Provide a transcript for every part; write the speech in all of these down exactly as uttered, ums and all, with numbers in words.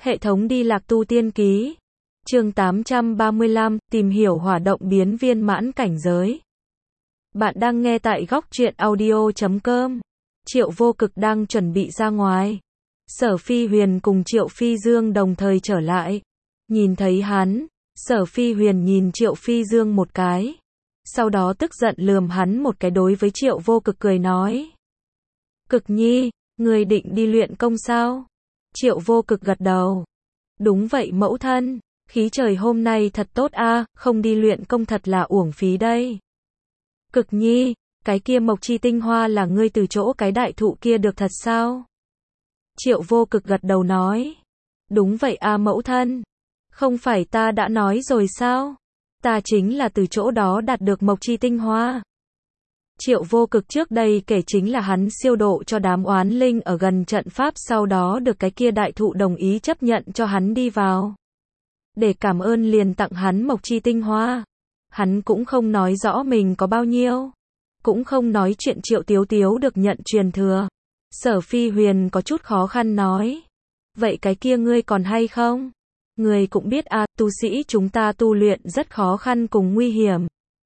Hệ thống đi lạc tu tiên ký. Chương tám trăm ba mươi lăm, tìm hiểu hỏa động biến viên mãn cảnh giới. Bạn đang nghe tại góc truyện audio chấm com. Triệu Vô Cực đang chuẩn bị ra ngoài. Sở Phi Huyền cùng Triệu Phi Dương đồng thời trở lại. Nhìn thấy hắn, Sở Phi Huyền nhìn Triệu Phi Dương một cái. Sau đó tức giận lườm hắn một cái, đối với Triệu Vô Cực cười nói. Cực nhi, người định đi luyện công sao? Triệu Vô Cực gật đầu. Đúng vậy mẫu thân, khí trời hôm nay thật tốt a, không đi luyện công thật là uổng phí đây. Cực nhi, cái kia mộc chi tinh hoa là ngươi từ chỗ cái đại thụ kia được thật sao? Triệu Vô Cực gật đầu nói. Đúng vậy a mẫu thân. Không phải ta đã nói rồi sao? Ta chính là từ chỗ đó đạt được mộc chi tinh hoa. Triệu Vô Cực trước đây kể chính là hắn siêu độ cho đám oán linh ở gần trận pháp, sau đó được cái kia đại thụ đồng ý chấp nhận cho hắn đi vào. Để cảm ơn liền tặng hắn mộc chi tinh hoa. Hắn cũng không nói rõ mình có bao nhiêu. Cũng không nói chuyện Triệu Tiếu Tiếu được nhận truyền thừa. Sở Phi Huyền có chút khó khăn nói. Vậy cái kia ngươi còn hay không? Ngươi cũng biết à, tu sĩ chúng ta tu luyện rất khó khăn cùng nguy hiểm.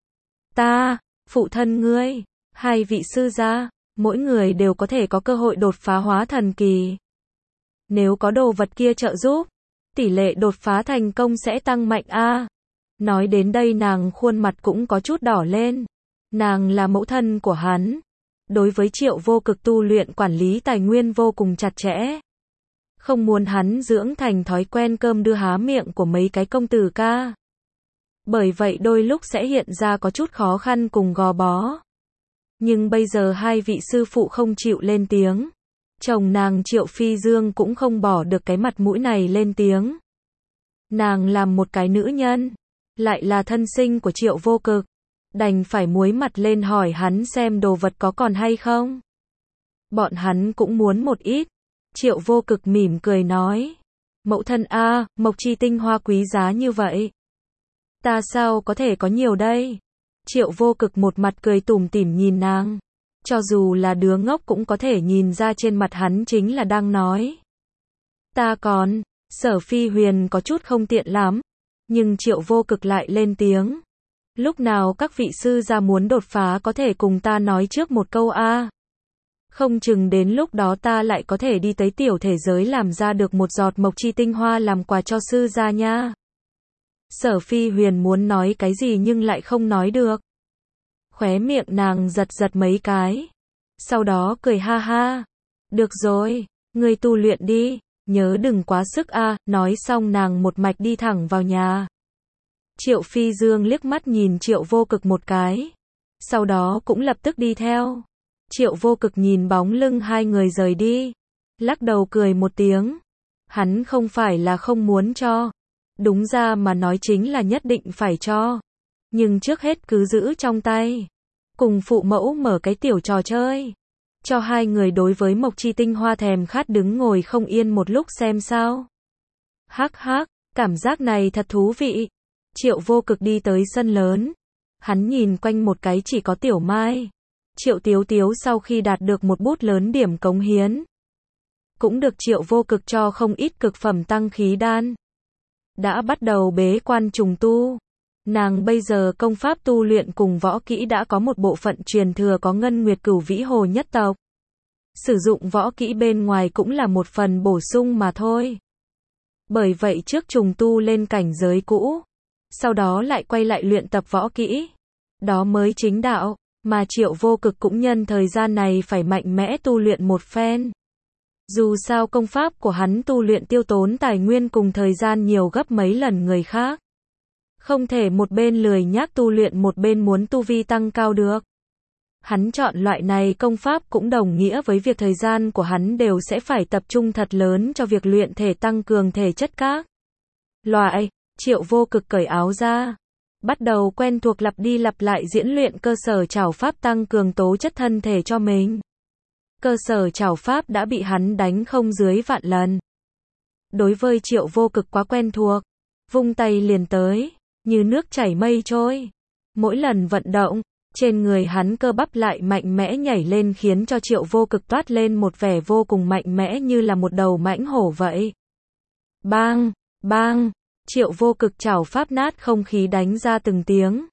Ta, phụ thân ngươi, hai vị sư gia, mỗi người đều có thể có cơ hội đột phá hóa thần kỳ. Nếu có đồ vật kia trợ giúp, tỷ lệ đột phá thành công sẽ tăng mạnh a. À. Nói đến đây nàng khuôn mặt cũng có chút đỏ lên. Nàng là mẫu thân của hắn. Đối với Triệu Vô Cực tu luyện quản lý tài nguyên vô cùng chặt chẽ. Không muốn hắn dưỡng thành thói quen cơm đưa há miệng của mấy cái công tử ca. Bởi vậy đôi lúc sẽ hiện ra có chút khó khăn cùng gò bó. Nhưng bây giờ hai vị sư phụ không chịu lên tiếng. Chồng nàng Triệu Phi Dương cũng không bỏ được cái mặt mũi này lên tiếng. Nàng làm một cái nữ nhân, lại là thân sinh của Triệu Vô Cực, đành phải muối mặt lên hỏi hắn xem đồ vật có còn hay không. Bọn hắn cũng muốn một ít. Triệu Vô Cực mỉm cười nói. Mẫu thân a, mộc chi tinh hoa quý giá như vậy. Ta sao có thể có nhiều đây? Triệu Vô Cực một mặt cười tủm tỉm nhìn nàng. Cho dù là đứa ngốc cũng có thể nhìn ra trên mặt hắn chính là đang nói. Ta còn, Sở Phi Huyền có chút không tiện lắm. Nhưng Triệu Vô Cực lại lên tiếng. Lúc nào các vị sư gia muốn đột phá có thể cùng ta nói trước một câu a. Không chừng đến lúc đó ta lại có thể đi tới tiểu thể giới làm ra được một giọt mộc chi tinh hoa làm quà cho sư gia nha. Sở Phi Huyền muốn nói cái gì nhưng lại không nói được. Khóe miệng nàng giật giật mấy cái. Sau đó cười ha ha. Được rồi, ngươi tu luyện đi, nhớ đừng quá sức a. À. Nói xong nàng một mạch đi thẳng vào nhà. Triệu Phi Dương liếc mắt nhìn Triệu Vô Cực một cái. Sau đó cũng lập tức đi theo. Triệu Vô Cực nhìn bóng lưng hai người rời đi. Lắc đầu cười một tiếng. Hắn không phải là không muốn cho. Đúng ra mà nói chính là nhất định phải cho. Nhưng trước hết cứ giữ trong tay. Cùng phụ mẫu mở cái tiểu trò chơi. Cho hai người đối với mộc chi tinh hoa thèm khát đứng ngồi không yên một lúc xem sao. Hắc hắc, cảm giác này thật thú vị. Triệu Vô Cực đi tới sân lớn. Hắn nhìn quanh một cái chỉ có Tiểu Mai. Triệu Tiếu Tiếu sau khi đạt được một bút lớn điểm cống hiến. Cũng được Triệu Vô Cực cho không ít cực phẩm tăng khí đan. Đã bắt đầu bế quan trùng tu. Nàng bây giờ công pháp tu luyện cùng võ kỹ đã có một bộ phận truyền thừa có Ngân Nguyệt Cửu Vĩ Hồ nhất tộc. Sử dụng võ kỹ bên ngoài cũng là một phần bổ sung mà thôi. Bởi vậy trước trùng tu lên cảnh giới cũ. Sau đó lại quay lại luyện tập võ kỹ. Đó mới chính đạo. Mà Triệu Vô Cực cũng nhân thời gian này phải mạnh mẽ tu luyện một phen. Dù sao công pháp của hắn tu luyện tiêu tốn tài nguyên cùng thời gian nhiều gấp mấy lần người khác. Không thể một bên lười nhác tu luyện một bên muốn tu vi tăng cao được. Hắn chọn loại này công pháp cũng đồng nghĩa với việc thời gian của hắn đều sẽ phải tập trung thật lớn cho việc luyện thể tăng cường thể chất các loại. Triệu Vô Cực cởi áo ra. Bắt đầu quen thuộc lặp đi lặp lại diễn luyện cơ sở trảo pháp tăng cường tố chất thân thể cho mình. Cơ sở trảo pháp đã bị hắn đánh không dưới vạn lần. Đối với Triệu Vô Cực quá quen thuộc. Vung tay liền tới. Như nước chảy mây trôi. Mỗi lần vận động, trên người hắn cơ bắp lại mạnh mẽ nhảy lên khiến cho Triệu Vô Cực toát lên một vẻ vô cùng mạnh mẽ như là một đầu mãnh hổ vậy. Bang, bang, Triệu Vô Cực chảo pháp nát không khí đánh ra từng tiếng.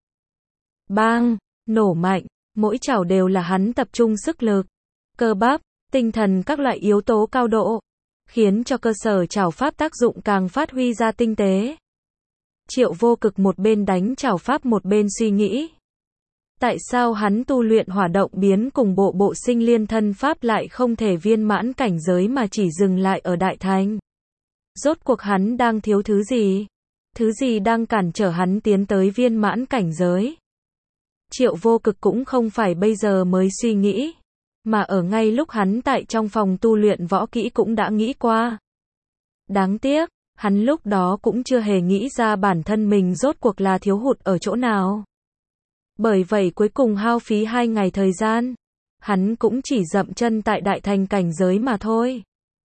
Bang, nổ mạnh, mỗi chảo đều là hắn tập trung sức lực, cơ bắp, tinh thần các loại yếu tố cao độ, khiến cho cơ sở chảo pháp tác dụng càng phát huy ra tinh tế. Triệu Vô Cực một bên đánh chảo pháp một bên suy nghĩ. Tại sao hắn tu luyện hỏa động biến cùng bộ bộ sinh liên thân pháp lại không thể viên mãn cảnh giới mà chỉ dừng lại ở đại thành? Rốt cuộc hắn đang thiếu thứ gì? Thứ gì đang cản trở hắn tiến tới viên mãn cảnh giới? Triệu Vô Cực cũng không phải bây giờ mới suy nghĩ, mà ở ngay lúc hắn tại trong phòng tu luyện võ kỹ cũng đã nghĩ qua. Đáng tiếc, hắn lúc đó cũng chưa hề nghĩ ra bản thân mình rốt cuộc là thiếu hụt ở chỗ nào. Bởi vậy cuối cùng hao phí hai ngày thời gian, hắn cũng chỉ dậm chân tại đại thành cảnh giới mà thôi.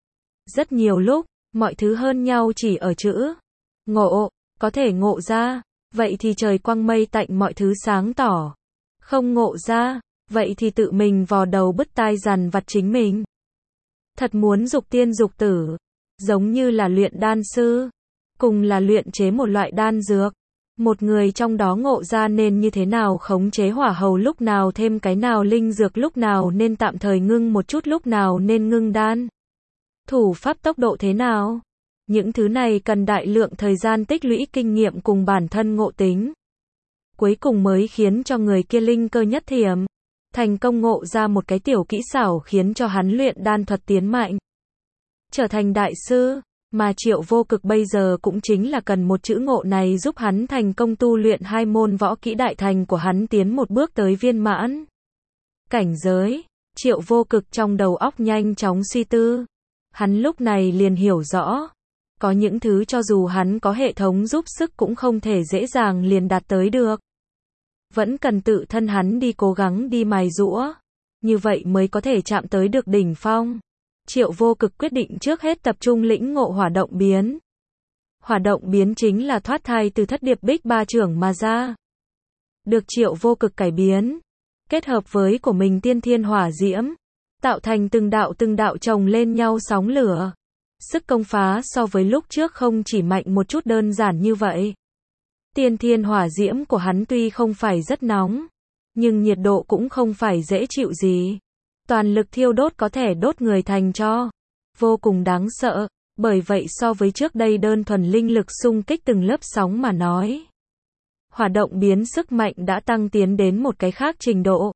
Rất nhiều lúc, mọi thứ hơn nhau chỉ ở chữ ngộ, có thể ngộ ra, vậy thì trời quang mây tạnh mọi thứ sáng tỏ. Không ngộ ra, vậy thì tự mình vò đầu bứt tai dằn vặt chính mình. Thật muốn dục tiên dục tử, giống như là luyện đan sư, cùng là luyện chế một loại đan dược. Một người trong đó ngộ ra nên như thế nào khống chế hỏa hầu, lúc nào thêm cái nào linh dược, lúc nào nên tạm thời ngưng một chút, lúc nào nên ngưng đan. Thủ pháp tốc độ thế nào? Những thứ này cần đại lượng thời gian tích lũy kinh nghiệm cùng bản thân ngộ tính. Cuối cùng mới khiến cho người kia linh cơ nhất thiểm, thành công ngộ ra một cái tiểu kỹ xảo khiến cho hắn luyện đan thuật tiến mạnh, trở thành đại sư. Mà Triệu Vô Cực bây giờ cũng chính là cần một chữ ngộ này giúp hắn thành công tu luyện hai môn võ kỹ đại thành của hắn tiến một bước tới viên mãn cảnh giới. Triệu Vô Cực trong đầu óc nhanh chóng suy tư. Hắn lúc này liền hiểu rõ, có những thứ cho dù hắn có hệ thống giúp sức cũng không thể dễ dàng liền đạt tới được. Vẫn cần tự thân hắn đi cố gắng đi mài giũa, như vậy mới có thể chạm tới được đỉnh phong. Triệu Vô Cực quyết định trước hết tập trung lĩnh ngộ hỏa động biến. Hỏa động biến chính là thoát thai từ thất điệp bích ba trưởng mà ra. Được Triệu Vô Cực cải biến, kết hợp với của mình tiên thiên hỏa diễm, tạo thành từng đạo từng đạo chồng lên nhau sóng lửa. Sức công phá so với lúc trước không chỉ mạnh một chút đơn giản như vậy. Tiên thiên hỏa diễm của hắn tuy không phải rất nóng, nhưng nhiệt độ cũng không phải dễ chịu gì. Toàn lực thiêu đốt có thể đốt người thành tro, vô cùng đáng sợ. Bởi vậy so với trước đây đơn thuần linh lực xung kích từng lớp sóng mà nói, hỏa động biến sức mạnh đã tăng tiến đến một cái khác trình độ.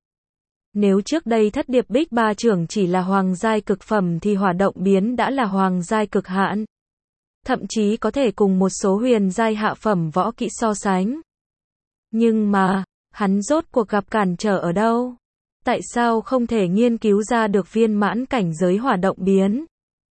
Nếu trước đây thất điệp bích ba trưởng chỉ là hoàng giai cực phẩm thì hỏa động biến đã là hoàng giai cực hạn. Thậm chí có thể cùng một số huyền giai hạ phẩm võ kỹ so sánh. Nhưng mà, hắn rốt cuộc gặp cản trở ở đâu? Tại sao không thể nghiên cứu ra được viên mãn cảnh giới hỏa động biến?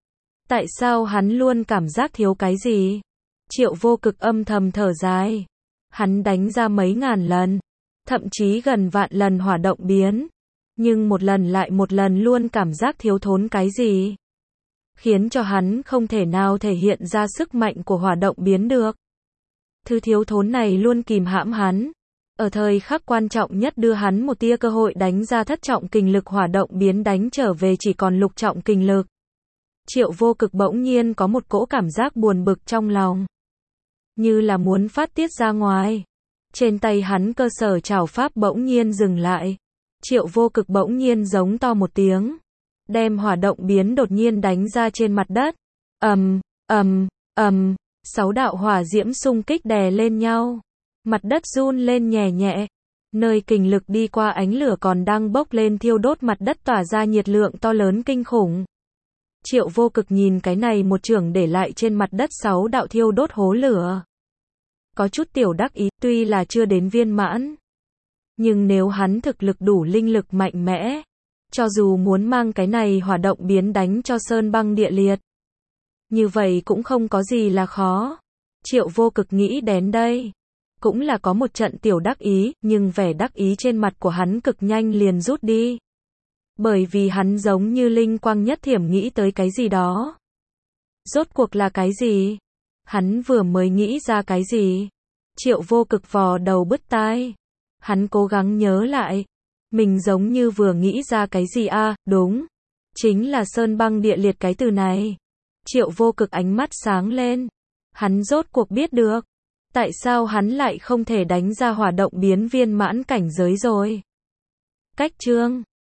Tại sao hắn luôn cảm giác thiếu cái gì? Triệu Vô Cực âm thầm thở dài. Hắn đánh ra mấy ngàn lần, thậm chí gần vạn lần hỏa động biến, nhưng một lần lại một lần luôn cảm giác thiếu thốn cái gì, khiến cho hắn không thể nào thể hiện ra sức mạnh của hỏa động biến được. Thứ thiếu thốn này luôn kìm hãm hắn, ở thời khắc quan trọng nhất đưa hắn một tia cơ hội đánh ra thất trọng kình lực, hỏa động biến đánh trở về chỉ còn lục trọng kình lực. Triệu Vô Cực bỗng nhiên có một cỗ cảm giác buồn bực trong lòng, như là muốn phát tiết ra ngoài. Trên tay hắn cơ sở trảo pháp bỗng nhiên dừng lại. Triệu Vô Cực bỗng nhiên giống to một tiếng, đem hỏa động biến đột nhiên đánh ra trên mặt đất. Ầm, ầm, ầm, sáu đạo hỏa diễm xung kích đè lên nhau. Mặt đất run lên nhẹ nhẹ. Nơi kình lực đi qua, ánh lửa còn đang bốc lên thiêu đốt, mặt đất tỏa ra nhiệt lượng to lớn kinh khủng. Triệu Vô Cực nhìn cái này một chưởng để lại trên mặt đất sáu đạo thiêu đốt hố lửa, có chút tiểu đắc ý. Tuy là chưa đến viên mãn, nhưng nếu hắn thực lực đủ, linh lực mạnh mẽ, cho dù muốn mang cái này hỏa động biến đánh cho sơn băng địa liệt, như vậy cũng không có gì là khó. Triệu Vô Cực nghĩ đến đây, cũng là có một trận tiểu đắc ý, nhưng vẻ đắc ý trên mặt của hắn cực nhanh liền rút đi. Bởi vì hắn giống như linh quang nhất thiểm nghĩ tới cái gì đó. Rốt cuộc là cái gì? Hắn vừa mới nghĩ ra cái gì? Triệu Vô Cực vò đầu bứt tai. Hắn cố gắng nhớ lại. Mình giống như vừa nghĩ ra cái gì a, à, đúng. Chính là sơn băng địa liệt cái từ này. Triệu Vô Cực ánh mắt sáng lên. Hắn rốt cuộc biết được. Tại sao hắn lại không thể đánh ra hỏa động biến viên mãn cảnh giới rồi? Cách chương